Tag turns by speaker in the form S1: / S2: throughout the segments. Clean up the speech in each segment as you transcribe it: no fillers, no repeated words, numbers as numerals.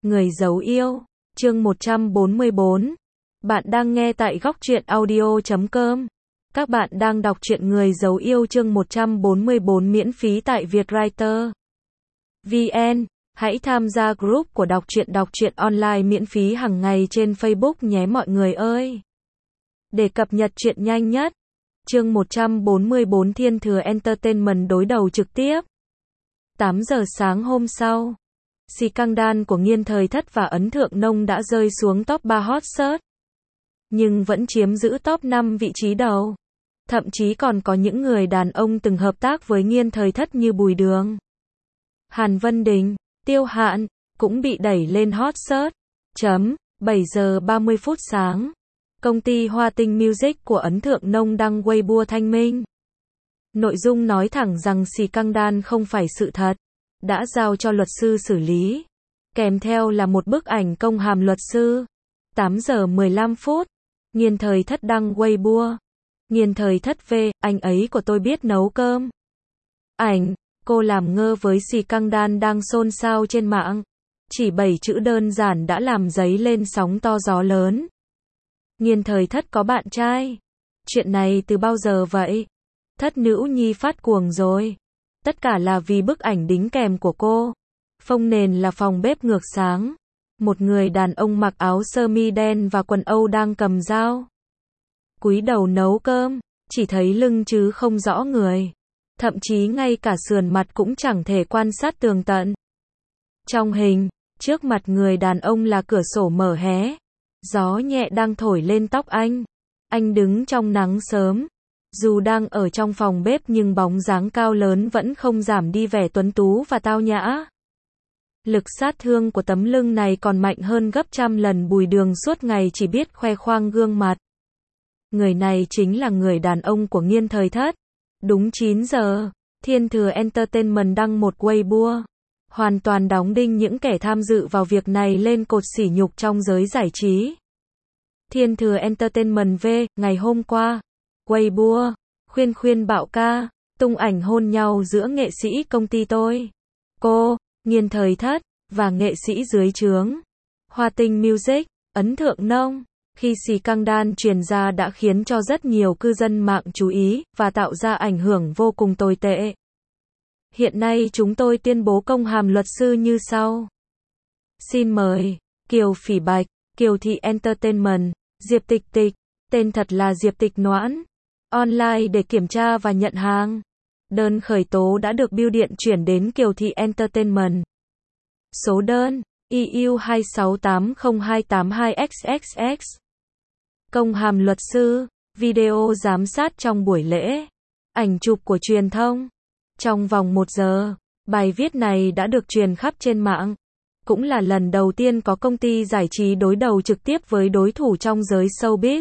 S1: Người giấu yêu, chương 144. Bạn đang nghe tại góc truyện audio.com. Các bạn đang đọc truyện Người giấu yêu chương 144 miễn phí tại Vietwriter VN. Hãy tham gia group của đọc truyện online miễn phí hàng ngày trên Facebook nhé mọi người ơi. Để cập nhật truyện nhanh nhất. Chương 144 Thiên Thừa Entertainment đối đầu trực tiếp. 8 giờ sáng hôm sau, Scandal của Nghiên Thời Thất và Ấn Thượng Nông đã rơi xuống top 3 hot search, nhưng vẫn chiếm giữ top 5 vị trí đầu. Thậm chí còn có những người đàn ông từng hợp tác với Nghiên Thời Thất như Bùi Đường, Hàn Vân Đình, Tiêu Hạn, cũng bị đẩy lên hot search. 7 giờ 30 phút sáng, công ty Hoa Tinh Music của Ấn Thượng Nông đăng Weibo thanh minh. Nội dung nói thẳng rằng Scandal không phải sự thật, đã giao cho luật sư xử lý. Kèm theo là một bức ảnh công hàm luật sư. 8 giờ 15 phút, Nghiên Thời Thất đăng Weibo. Nghiên Thời Thất về, anh ấy của tôi biết nấu cơm. Ảnh, cô làm ngơ với Scandal đang xôn xao trên mạng. Chỉ 7 chữ đơn giản đã làm dấy lên sóng to gió lớn. Nghiên Thời Thất có bạn trai. Chuyện này từ bao giờ vậy? Thất nữ nhi phát cuồng rồi. Tất cả là vì bức ảnh đính kèm của cô. Phông nền là phòng bếp ngược sáng. Một người đàn ông mặc áo sơ mi đen và quần Âu đang cầm dao, cúi đầu nấu cơm, chỉ thấy lưng chứ không rõ người. Thậm chí ngay cả sườn mặt cũng chẳng thể quan sát tường tận. Trong hình, trước mặt người đàn ông là cửa sổ mở hé. Gió nhẹ đang thổi lên tóc anh. Anh đứng trong nắng sớm. Dù đang ở trong phòng bếp nhưng bóng dáng cao lớn vẫn không giảm đi vẻ tuấn tú và tao nhã. Lực sát thương của tấm lưng này còn mạnh hơn gấp trăm lần Bùi Đường suốt ngày chỉ biết khoe khoang gương mặt. Người này chính là người đàn ông của Nghiên Thời Thất. Đúng 9 giờ, Thiên Thừa Entertainment đăng một Weibo. Hoàn toàn đóng đinh những kẻ tham dự vào việc này lên cột sỉ nhục trong giới giải trí. Thiên Thừa Entertainment V, ngày hôm qua. Weibo, khuyên bạo ca, tung ảnh hôn nhau giữa nghệ sĩ công ty tôi, cô, Nghiên Thời Thất, và nghệ sĩ dưới trướng Hoa Tinh Music, Ấn Thượng Nông. Khi Scandal truyền ra đã khiến cho rất nhiều cư dân mạng chú ý, và tạo ra ảnh hưởng vô cùng tồi tệ. Hiện nay chúng tôi tuyên bố công hàm luật sư như sau. Xin mời, Kiều Phỉ Bạch, Kiều Thị Entertainment, Diệp Tịch Tịch, tên thật là Diệp Tịch Noãn, online để kiểm tra và nhận hàng. Đơn khởi tố đã được bưu điện chuyển đến Kiều Thị Entertainment. Số đơn, IU 2680282XXX. Công hàm luật sư, video giám sát trong buổi lễ, ảnh chụp của truyền thông. Trong vòng 1 giờ, bài viết này đã được truyền khắp trên mạng. Cũng là lần đầu tiên có công ty giải trí đối đầu trực tiếp với đối thủ trong giới showbiz.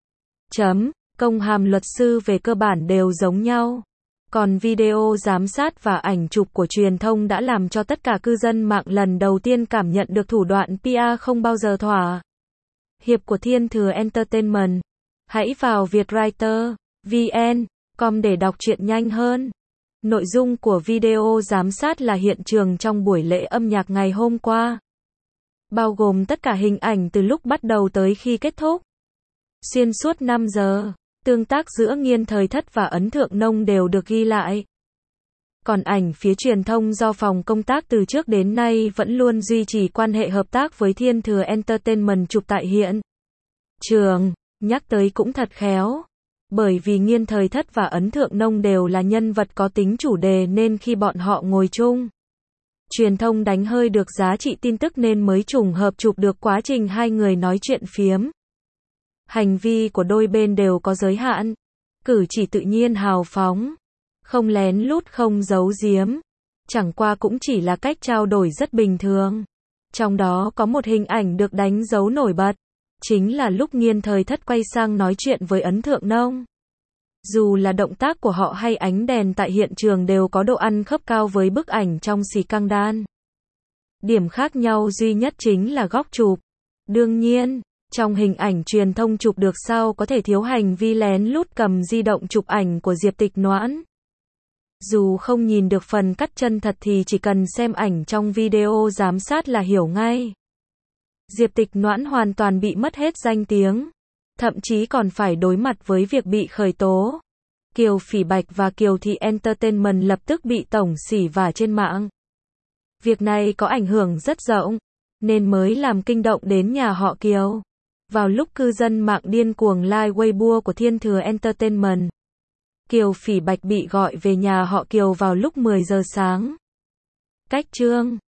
S1: Công hàm luật sư về cơ bản đều giống nhau. Còn video giám sát và ảnh chụp của truyền thông đã làm cho tất cả cư dân mạng lần đầu tiên cảm nhận được thủ đoạn PR không bao giờ thỏa hiệp của Thiên Thừa Entertainment. Hãy vào Vietwriter VN.com để đọc truyện nhanh hơn. Nội dung của video giám sát là hiện trường trong buổi lễ âm nhạc ngày hôm qua, bao gồm tất cả hình ảnh từ lúc bắt đầu tới khi kết thúc. Xuyên suốt 5 giờ, tương tác giữa Nghiên Thời Thất và Ấn Thượng Nông đều được ghi lại. Còn ảnh phía truyền thông do phòng công tác từ trước đến nay vẫn luôn duy trì quan hệ hợp tác với Thiên Thừa Entertainment chụp tại hiện trường, nhắc tới cũng thật khéo. Bởi vì Nghiên Thời Thất và Ấn Thượng Nông đều là nhân vật có tính chủ đề nên khi bọn họ ngồi chung, truyền thông đánh hơi được giá trị tin tức nên mới trùng hợp chụp được quá trình hai người nói chuyện phiếm. Hành vi của đôi bên đều có giới hạn, cử chỉ tự nhiên hào phóng, không lén lút không giấu giếm, chẳng qua cũng chỉ là cách trao đổi rất bình thường. Trong đó có một hình ảnh được đánh dấu nổi bật, chính là lúc Nghiên Thời Thất quay sang nói chuyện với Ấn Thượng Nông. Dù là động tác của họ hay ánh đèn tại hiện trường đều có độ ăn khớp cao với bức ảnh trong Scandal. Điểm khác nhau duy nhất chính là góc chụp. Đương nhiên, trong hình ảnh truyền thông chụp được sao có thể thiếu hành vi lén lút cầm di động chụp ảnh của Diệp Tịch Noãn. Dù không nhìn được phần cắt chân thật thì chỉ cần xem ảnh trong video giám sát là hiểu ngay. Diệp Tịch Noãn hoàn toàn bị mất hết danh tiếng, thậm chí còn phải đối mặt với việc bị khởi tố. Kiều Phỉ Bạch và Kiều Thị Entertainment lập tức bị tổng xỉ vả trên mạng. Việc này có ảnh hưởng rất rộng, nên mới làm kinh động đến nhà họ Kiều. Vào lúc cư dân mạng điên cuồng like Weibo của Thiên Thừa Entertainment, Kiều Phỉ Bạch bị gọi về nhà họ Kiều vào lúc 10 giờ sáng. Cách chương